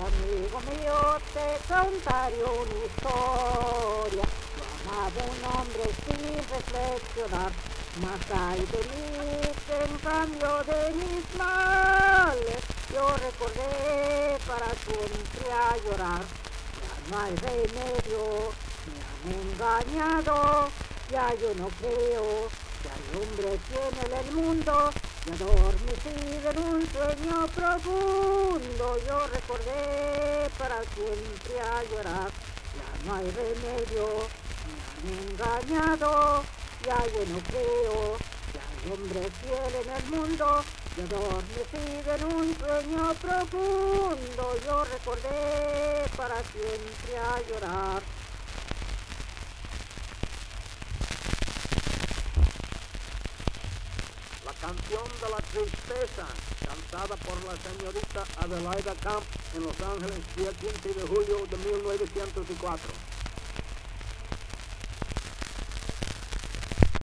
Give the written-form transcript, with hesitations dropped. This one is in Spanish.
amigo mío, te contaré una historia. Yo amaba un hombre sin reflexionar, mas ay de mí que en cambio de mis males yo recordé para siempre a llorar. Ya no hay remedio, me han engañado, ya yo no creo que hay hombres en el mundo. Y adormecido en un sueño profundo, yo recordé para siempre a llorar. Ya no hay remedio, me han engañado, ya yo no creo que hay hombre fiel en el mundo. Y adormecido en un sueño profundo, yo recordé para siempre a llorar. La canción de la tristeza, cantada por la señorita Adelaida Camp en Los Ángeles, día 15 de julio de 1904.